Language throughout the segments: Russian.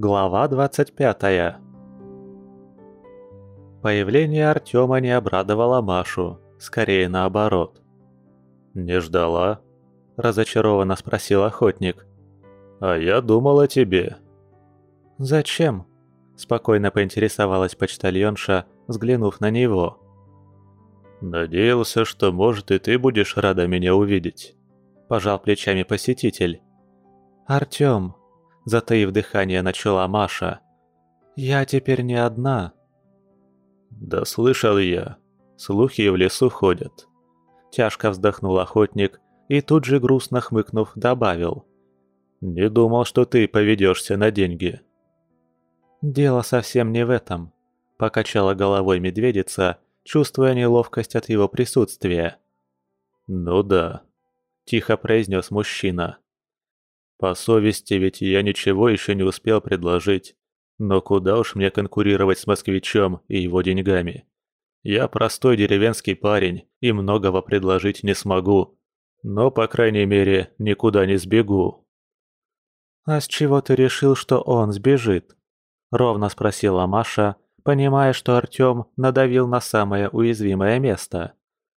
Глава 25. Появление Артема не обрадовало Машу, скорее наоборот. «Не ждала?» – разочарованно спросил охотник. «А я думал о тебе». «Зачем?» – спокойно поинтересовалась почтальонша, взглянув на него. «Надеялся, что, может, и ты будешь рада меня увидеть», – пожал плечами посетитель. «Артём», – затаив дыхание, начала Маша, – «я теперь не одна». «Да слышал я. Слухи в лесу ходят». Тяжко вздохнул охотник и тут же, грустно хмыкнув, добавил. «Не думал, что ты поведешься на деньги». «Дело совсем не в этом», – покачала головой медведица, чувствуя неловкость от его присутствия. «Ну да», – тихо произнес мужчина. «По совести ведь я ничего еще не успел предложить, но куда уж мне конкурировать с москвичом и его деньгами. Я простой деревенский парень и многого предложить не смогу, но, по крайней мере, никуда не сбегу». «А с чего ты решил, что он сбежит?» – ровно спросила Маша, понимая, что Артём надавил на самое уязвимое место.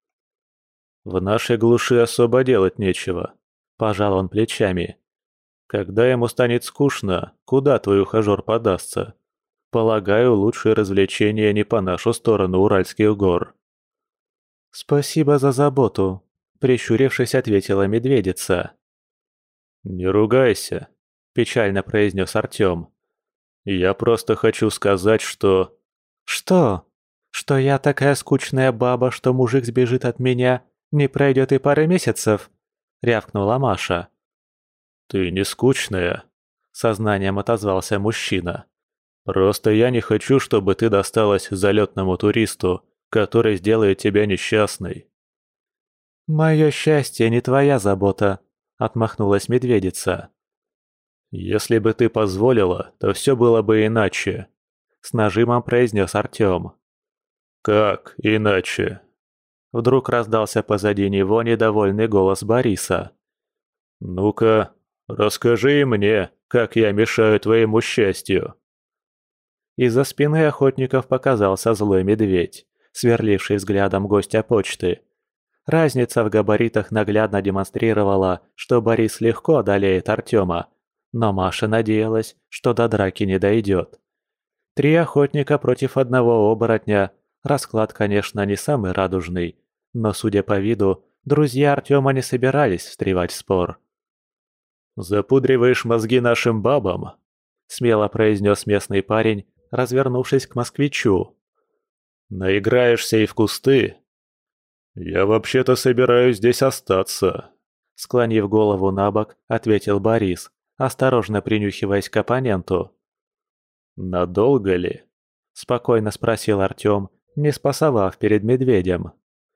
«В нашей глуши особо делать нечего», – пожал он плечами. «Когда ему станет скучно, куда твой ухажёр подастся? Полагаю, лучшее развлечение не по нашу сторону Уральских гор». «Спасибо за заботу», – прищурившись, ответила медведица. «Не ругайся», – печально произнес Артём. «Я просто хочу сказать, что...» «Что? Что я такая скучная баба, что мужик сбежит от меня, не пройдет и пары месяцев?» – рявкнула Маша. «Ты не скучная», – сознанием отозвался мужчина. «Просто я не хочу, чтобы ты досталась залетному туристу, который сделает тебя несчастной». «Мое счастье не твоя забота», – отмахнулась медведица. «Если бы ты позволила, то все было бы иначе», – с нажимом произнес Артём. «Как иначе?» Вдруг раздался позади него недовольный голос Бориса. «Ну-ка, расскажи и мне, как я мешаю твоему счастью». Из-за спины охотников показался злой медведь, сверливший взглядом гостя почты. Разница в габаритах наглядно демонстрировала, что Борис легко одолеет Артёма, но Маша надеялась, что до драки не дойдет. 3 охотника против одного оборотня – расклад, конечно, не самый радужный, но, судя по виду, друзья Артёма не собирались встревать в спор. «Запудриваешь мозги нашим бабам?» – смело произнес местный парень, развернувшись к москвичу. «Наиграешься и в кусты?» «Я вообще-то собираюсь здесь остаться», – склонив голову набок, ответил Борис, осторожно принюхиваясь к оппоненту. «Надолго ли?» – спокойно спросил Артём, не спасовав перед медведем.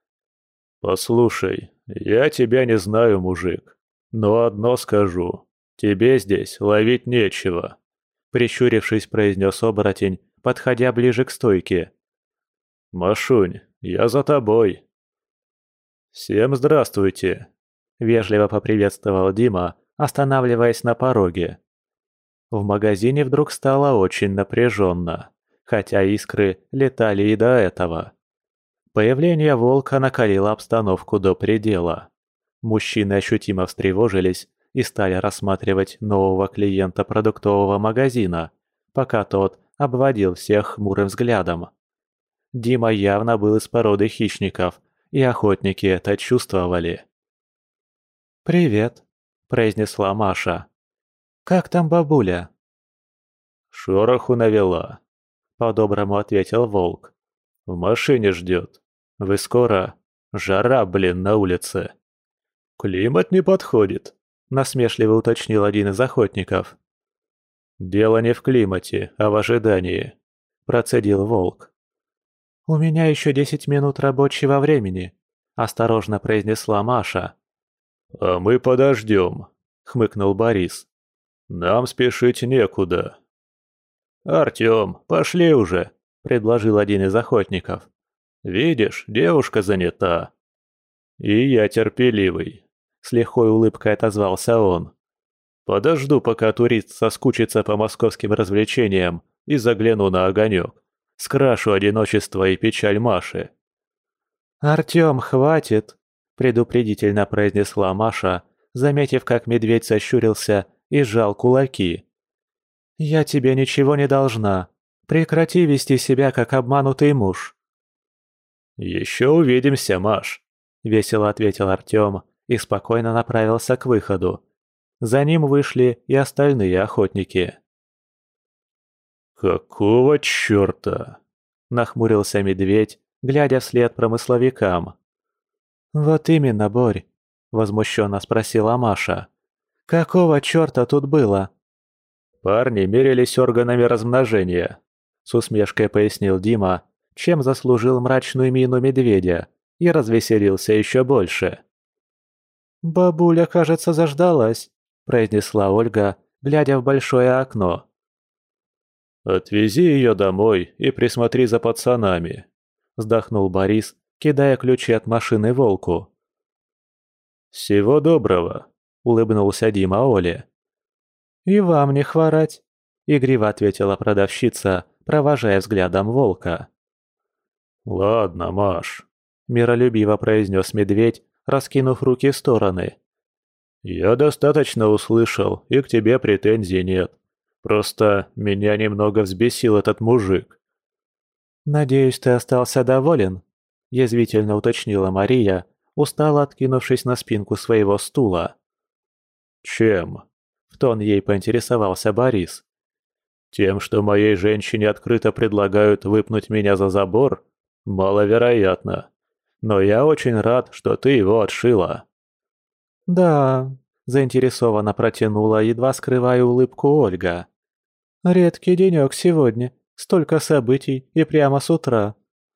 «Послушай, я тебя не знаю, мужик, но одно скажу. Тебе здесь ловить нечего», – прищурившись, произнес оборотень, подходя ближе к стойке. «Машунь, я за тобой». «Всем здравствуйте», – вежливо поприветствовал Дима, останавливаясь на пороге. В магазине вдруг стало очень напряженно, хотя искры летали и до этого. Появление волка накалило обстановку до предела. Мужчины ощутимо встревожились и стали рассматривать нового клиента продуктового магазина, пока тот обводил всех хмурым взглядом. Дима явно был из породы хищников, и охотники это чувствовали. «Привет», – произнесла Маша. «Как там бабуля?» «Шороху навела», – по-доброму ответил волк. «В машине ждет. Вы скоро? Жара, блин, на улице». «Климат не подходит», – насмешливо уточнил один из охотников. «Дело не в климате, а в ожидании», – процедил волк. «У меня еще 10 минут рабочего времени», – осторожно произнесла Маша. «А мы подождем», – хмыкнул Борис. «Нам спешить некуда». «Артём, пошли уже», – предложил один из охотников. «Видишь, девушка занята». «И я терпеливый», – с легкой улыбкой отозвался он. Подожду, пока турист соскучится по московским развлечениям, и загляну на огонек. Скрашу одиночество и печаль Маши». «Артём, хватит!» – предупредительно произнесла Маша, заметив, как медведь сощурился и сжал кулаки. «Я тебе ничего не должна. Прекрати вести себя, как обманутый муж». «Еще увидимся, Маш», — весело ответил Артём и спокойно направился к выходу. За ним вышли и остальные охотники. «Какого чёрта?» — нахмурился медведь, глядя вслед промысловикам. «Вот именно, Борь», — возмущенно спросила Маша. «Какого чёрта тут было?» «Парни мерились органами размножения», — с усмешкой пояснил Дима, чем заслужил мрачную мину медведя и развеселился еще больше. «Бабуля, кажется, заждалась», — произнесла Ольга, глядя в большое окно. «Отвези ее домой и присмотри за пацанами», — вздохнул Борис, кидая ключи от машины волку. «Всего доброго», — улыбнулся Дима Оле. «И вам не хворать», — игриво ответила продавщица, провожая взглядом волка. «Ладно, Маш», — миролюбиво произнес медведь, раскинув руки в стороны. «Я достаточно услышал, и к тебе претензий нет. Просто меня немного взбесил этот мужик». «Надеюсь, ты остался доволен?» – язвительно уточнила Мария, устало откинувшись на спинку своего стула. «Чем?» – в тон ей поинтересовался Борис. «Тем, что моей женщине открыто предлагают выпнуть меня за забор? Маловероятно. Но я очень рад, что ты его отшила». «Да», – заинтересованно протянула, едва скрывая улыбку Ольга. «Редкий денек сегодня, столько событий и прямо с утра».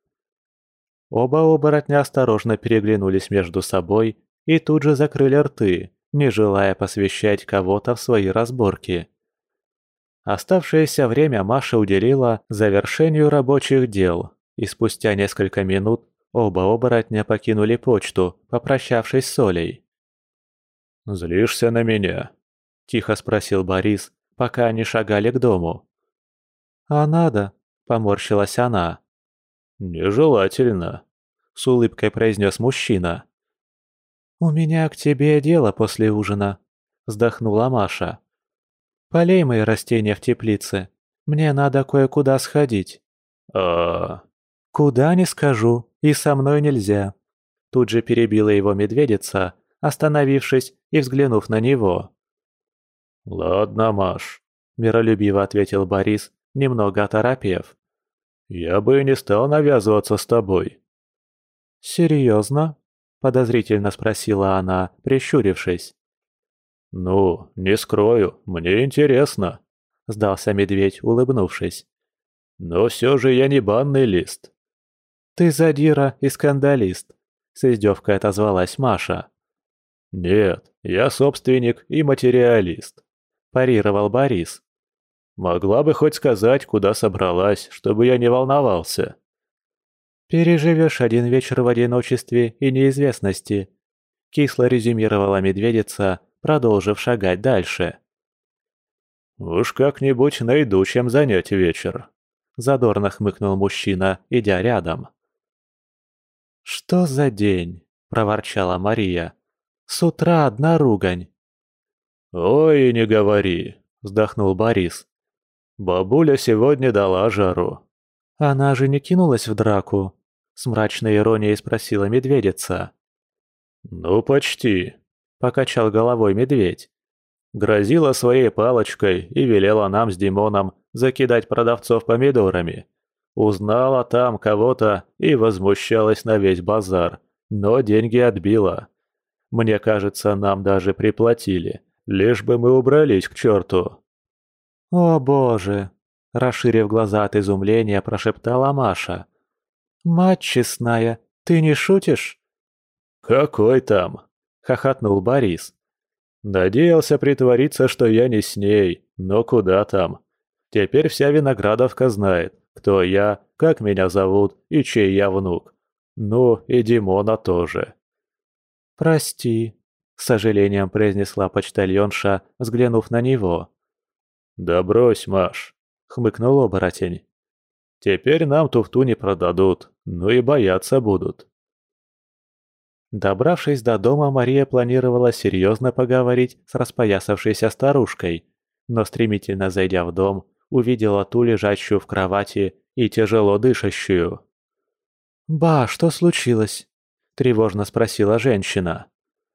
Оба оборотня осторожно переглянулись между собой и тут же закрыли рты, не желая посвящать кого-то в свои разборки. Оставшееся время Маша уделила завершению рабочих дел, и спустя несколько минут оба оборотня покинули почту, попрощавшись с Олей. «Злишься на меня?» – тихо спросил Борис, пока они шагали к дому. «А надо?» – поморщилась она. «Нежелательно», – с улыбкой произнес мужчина. «У меня к тебе дело после ужина», – вздохнула Маша. «Полей мои растения в теплице. Мне надо кое-куда сходить». «А...» «Куда не скажу, и со мной нельзя». Тут же перебила его медведица, остановившись и взглянув на него. «Ладно, Маш», – миролюбиво ответил Борис, немного оторопев. «Я бы и не стал навязываться с тобой». «Серьезно?» – подозрительно спросила она, прищурившись. «Ну, не скрою, мне интересно», – сдался медведь, улыбнувшись. «Но все же я не банный лист». «Ты задира и скандалист», – с издевкой отозвалась Маша. «Нет, я собственник и материалист», – парировал Борис. «Могла бы хоть сказать, куда собралась, чтобы я не волновался». «Переживешь один вечер в одиночестве и неизвестности», – кисло резюмировала медведица, продолжив шагать дальше. «Уж как-нибудь найду, чем занять вечер», – задорно хмыкнул мужчина, идя рядом. «Что за день?» – проворчала Мария. «С утра одна ругань». «Ой, не говори», – вздохнул Борис. «Бабуля сегодня дала жару». «Она же не кинулась в драку?» – с мрачной иронией спросила медведица. «Ну, почти», – покачал головой медведь. Грозила своей палочкой и велела нам с Димоном закидать продавцов помидорами. Узнала там кого-то и возмущалась на весь базар, но деньги отбила. Мне кажется, нам даже приплатили, лишь бы мы убрались к черту. «О боже!» – расширив глаза от изумления, прошептала Маша. «Мать честная, ты не шутишь?» «Какой там?» – хохотнул Борис. «Надеялся притвориться, что я не с ней, но куда там? Теперь вся Виноградовка знает, кто я, как меня зовут и чей я внук. Ну и Димона тоже». «Прости», – с сожалением произнесла почтальонша, взглянув на него. «Да брось, Маш», — хмыкнул оборотень. «Теперь нам туфту не продадут, ну и бояться будут». Добравшись до дома, Мария планировала серьезно поговорить с распоясавшейся старушкой, но стремительно зайдя в дом, увидела ту, лежащую в кровати и тяжело дышащую. «Ба, что случилось?» – тревожно спросила женщина.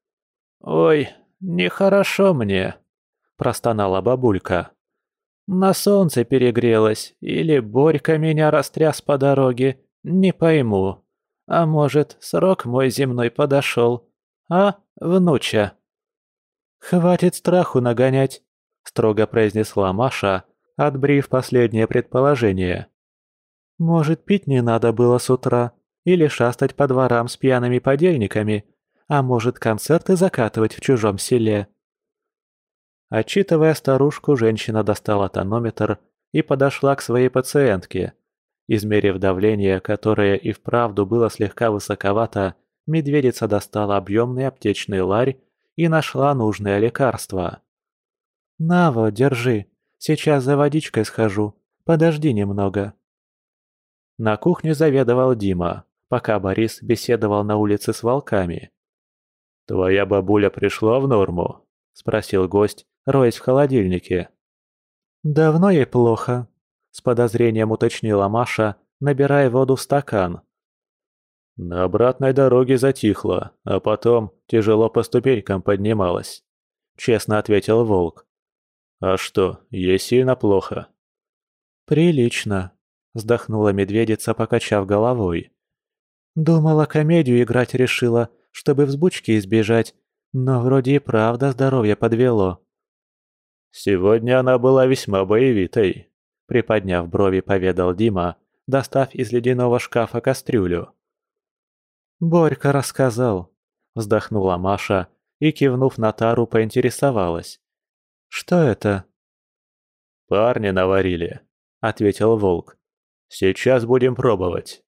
«Ой, нехорошо мне», – простонала бабулька. «На солнце перегрелась, или Борька меня растряс по дороге, не пойму. А может, срок мой земной подошел? А, внуча?» «Хватит страху нагонять», – строго произнесла Маша, отбрив последнее предположение. «Может, пить не надо было с утра, или шастать по дворам с пьяными подельниками, а может, концерты закатывать в чужом селе?» Отчитывая старушку, женщина достала тонометр и подошла к своей пациентке. Измерив давление, которое и вправду было слегка высоковато, медведица достала объемный аптечный ларь и нашла нужное лекарство. «На вот, держи, сейчас за водичкой схожу, подожди немного». На кухню заведовал Дима, пока Борис беседовал на улице с волками. «Твоя бабуля пришла в норму?» – спросил гость, роясь в холодильнике. «Давно ей плохо», – с подозрением уточнила Маша, набирая воду в стакан. На обратной дороге затихла, а потом тяжело по ступенькам поднималась, честно ответил волк. «А что, ей сильно плохо?» «Прилично», – вздохнула медведица, покачав головой. «Думала, комедию играть решила, чтобы взбучки избежать, но вроде и правда здоровье подвело». «Сегодня она была весьма боевитой», – приподняв брови, поведал Дима, достав из ледяного шкафа кастрюлю. «Борька рассказал», – вздохнула Маша и, кивнув на тару, поинтересовалась. «Что это?» «Парни наварили», – ответил волк. «Сейчас будем пробовать».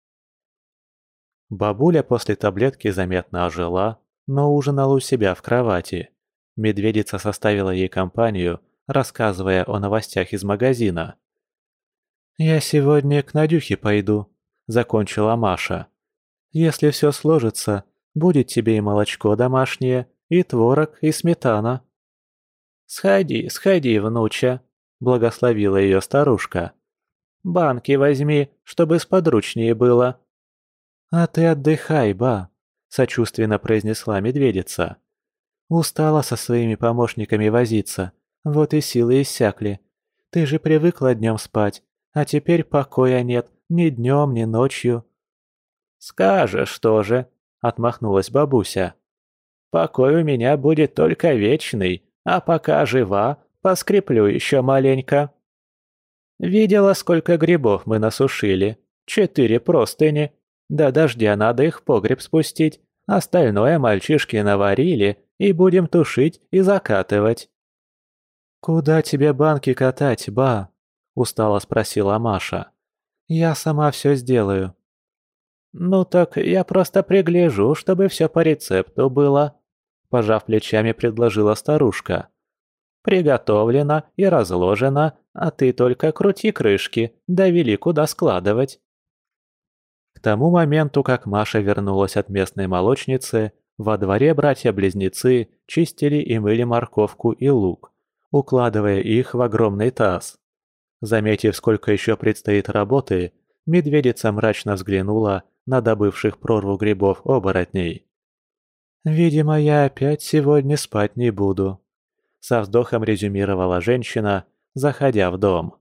Бабуля после таблетки заметно ожила, но ужинала у себя в кровати. Медведица составила ей компанию, рассказывая о новостях из магазина. «Я сегодня к Надюхе пойду», – закончила Маша. «Если все сложится, будет тебе и молочко домашнее, и творог, и сметана». «Сходи, сходи, внуча», – благословила ее старушка. «Банки возьми, чтобы сподручнее было». «А ты отдыхай, ба», – сочувственно произнесла медведица. «Устала со своими помощниками возиться, вот и силы иссякли. Ты же привыкла днем спать, а теперь покоя нет ни днем, ни ночью». «Скажешь тоже», – отмахнулась бабуся. «Покой у меня будет только вечный, а пока жива, поскреплю еще маленько». «Видела, сколько грибов мы насушили? 4 простыни. До дождя надо их в погреб спустить, остальное мальчишки наварили, и будем тушить и закатывать». «Куда тебе банки катать, ба?» – устало спросила Маша. «Я сама все сделаю». «Ну так я просто пригляжу, чтобы все по рецепту было», – пожав плечами, предложила старушка. «Приготовлено и разложено, а ты только крути крышки, да вели, куда складывать». К тому моменту, как Маша вернулась от местной молочницы, во дворе братья-близнецы чистили и мыли морковку и лук, укладывая их в огромный таз. Заметив, сколько еще предстоит работы, медведица мрачно взглянула на добывших прорву грибов оборотней. «Видимо, я опять сегодня спать не буду», — со вздохом резюмировала женщина, заходя в дом.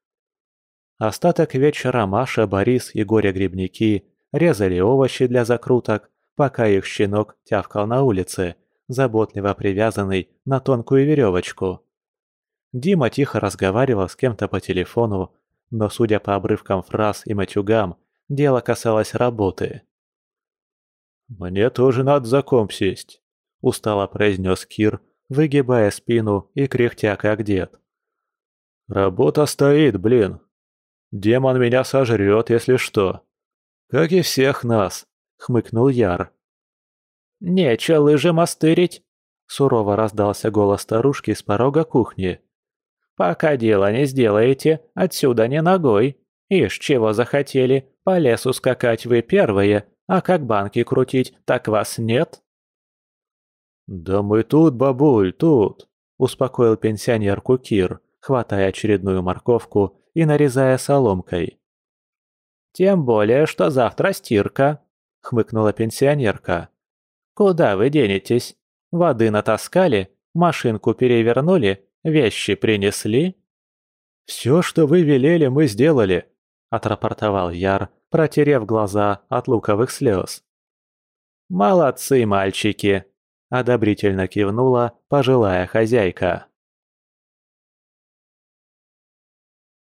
Остаток вечера Маша, Борис и Горя-грибники резали овощи для закруток, пока их щенок тявкал на улице, заботливо привязанный на тонкую веревочку. Дима тихо разговаривал с кем-то по телефону, но, судя по обрывкам фраз и матюгам, дело касалось работы. «Мне тоже надо за комп сесть», – устало произнес Кир, выгибая спину и кряхтя как дед. «Работа стоит, блин. Демон меня сожрет, если что. Как и всех нас», – хмыкнул Яр. «Нече лыжи мастырить», Сурово раздался голос старушки с порога кухни. «Пока дело не сделаете, отсюда не ногой. Ишь, чего захотели, по лесу скакать вы первые, а как банки крутить, так вас нет?» «Да мы тут, бабуль, тут!» – успокоил пенсионерку Кир, хватая очередную морковку и нарезая соломкой. «Тем более, что завтра стирка», — хмыкнула пенсионерка. «Куда вы денетесь? Воды натаскали, машинку перевернули, вещи принесли?» «Все, что вы велели, мы сделали», – отрапортовал Яр, протерев глаза от луковых слез. «Молодцы, мальчики!» – одобрительно кивнула пожилая хозяйка.